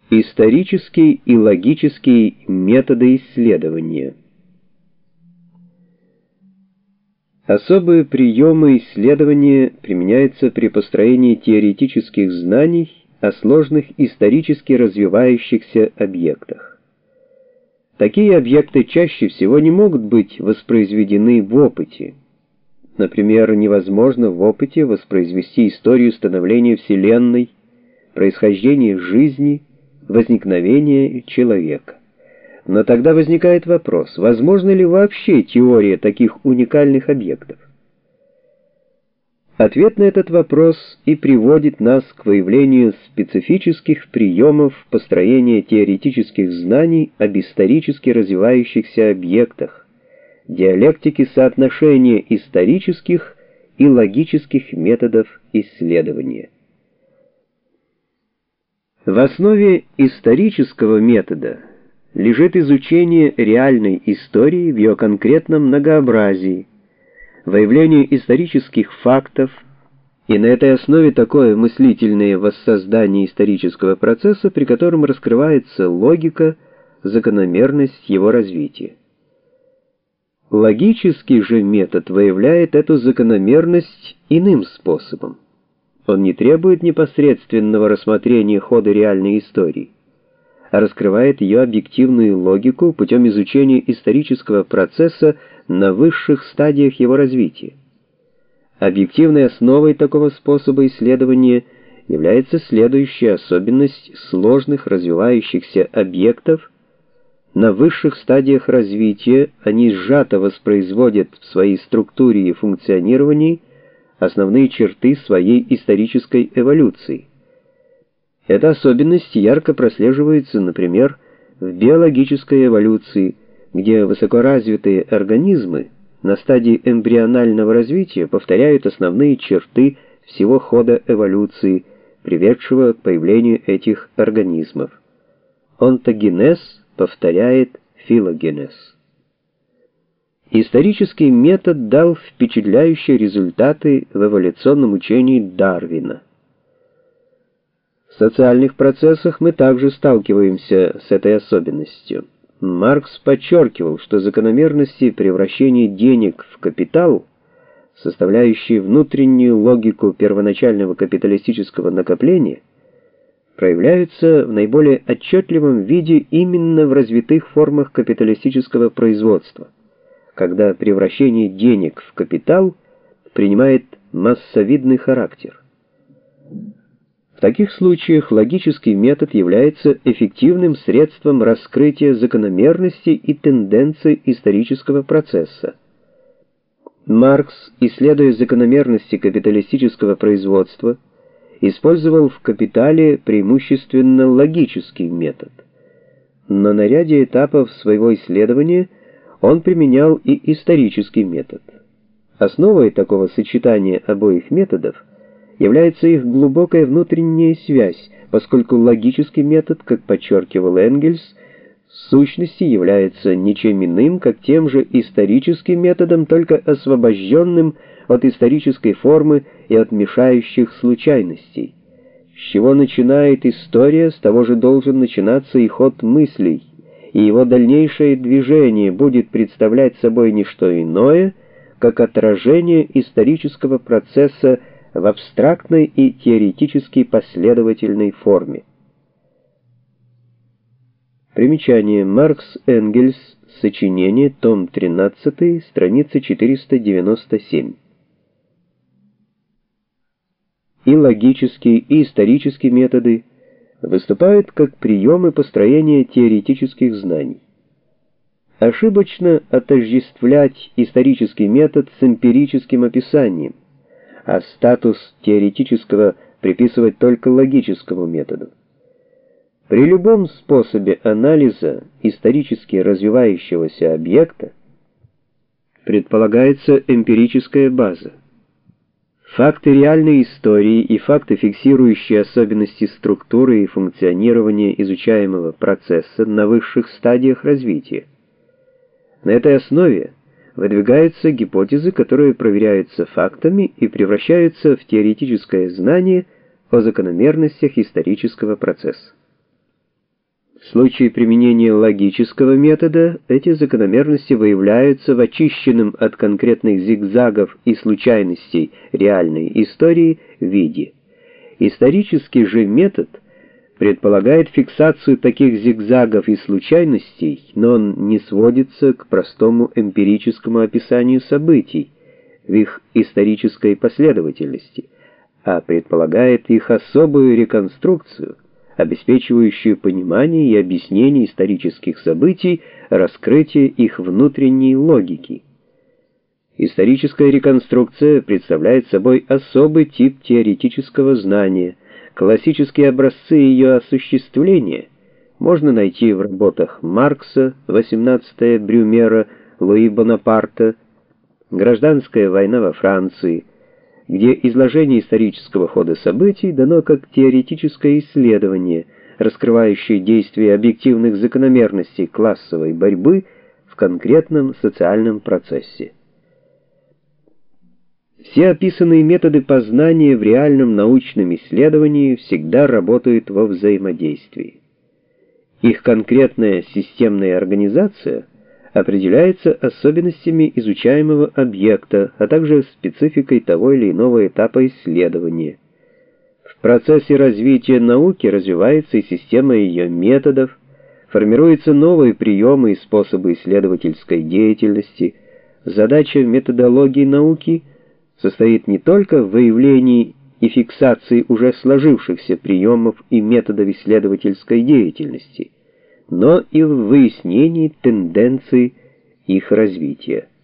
Исторические и логические методы исследования. Особые приемы исследования применяются при построении теоретических знаний о сложных исторически развивающихся объектах. Такие объекты чаще всего не могут быть воспроизведены в опыте. Например, невозможно в опыте воспроизвести историю становления Вселенной, происхождение жизни, возникновение человека. Но тогда возникает вопрос, возможна ли вообще теория таких уникальных объектов? Ответ на этот вопрос и приводит нас к выявлению специфических приемов построения теоретических знаний об исторически развивающихся объектах, диалектики соотношения исторических и логических методов исследования. В основе исторического метода лежит изучение реальной истории в ее конкретном многообразии, выявление исторических фактов, и на этой основе такое мыслительное воссоздание исторического процесса, при котором раскрывается логика, закономерность его развития. Логический же метод выявляет эту закономерность иным способом. Он не требует непосредственного рассмотрения хода реальной истории, а раскрывает ее объективную логику путем изучения исторического процесса на высших стадиях его развития. Объективной основой такого способа исследования является следующая особенность сложных развивающихся объектов. На высших стадиях развития они сжато воспроизводят в своей структуре и функционировании основные черты своей исторической эволюции. Эта особенность ярко прослеживается, например, в биологической эволюции, где высокоразвитые организмы на стадии эмбрионального развития повторяют основные черты всего хода эволюции, приведшего к появлению этих организмов. Онтогенез повторяет филогенез. Исторический метод дал впечатляющие результаты в эволюционном учении Дарвина. В социальных процессах мы также сталкиваемся с этой особенностью. Маркс подчеркивал, что закономерности превращения денег в капитал, составляющие внутреннюю логику первоначального капиталистического накопления, проявляются в наиболее отчетливом виде именно в развитых формах капиталистического производства, когда превращение денег в капитал принимает массовидный характер. В таких случаях логический метод является эффективным средством раскрытия закономерностей и тенденций исторического процесса. Маркс, исследуя закономерности капиталистического производства, использовал в «Капитале» преимущественно логический метод. Но на ряде этапов своего исследования он применял и исторический метод. Основой такого сочетания обоих методов является их глубокая внутренняя связь, поскольку логический метод, как подчеркивал Энгельс, в сущности является ничем иным, как тем же историческим методом, только освобожденным от исторической формы и от мешающих случайностей. С чего начинает история, с того же должен начинаться и ход мыслей, и его дальнейшее движение будет представлять собой не что иное, как отражение исторического процесса в абстрактной и теоретически последовательной форме. Примечание. Маркс Энгельс. Сочинение. Том 13. Страница 497. И логические, и исторические методы выступают как приемы построения теоретических знаний. Ошибочно отождествлять исторический метод с эмпирическим описанием, а статус теоретического приписывать только логическому методу. При любом способе анализа исторически развивающегося объекта предполагается эмпирическая база. Факты реальной истории и факты, фиксирующие особенности структуры и функционирования изучаемого процесса на высших стадиях развития. На этой основе выдвигаются гипотезы, которые проверяются фактами и превращаются в теоретическое знание о закономерностях исторического процесса. В случае применения логического метода эти закономерности выявляются в очищенном от конкретных зигзагов и случайностей реальной истории виде. Исторический же метод предполагает фиксацию таких зигзагов и случайностей, но он не сводится к простому эмпирическому описанию событий в их исторической последовательности, а предполагает их особую реконструкцию, обеспечивающую понимание и объяснение исторических событий, раскрытие их внутренней логики. Историческая реконструкция представляет собой особый тип теоретического знания. Классические образцы ее осуществления можно найти в работах Маркса, 18-е, Брюмера, Луи Бонапарта, «Гражданская война во Франции», где изложение исторического хода событий дано как теоретическое исследование, раскрывающее действие объективных закономерностей классовой борьбы в конкретном социальном процессе. Все описанные методы познания в реальном научном исследовании всегда работают во взаимодействии. Их конкретная системная организация определяется особенностями изучаемого объекта, а также спецификой того или иного этапа исследования. В процессе развития науки развивается и система ее методов, формируются новые приемы и способы исследовательской деятельности. Задача методологии науки состоит не только в выявлении и фиксации уже сложившихся приемов и методов исследовательской деятельности, но и в выяснении тенденций их развития.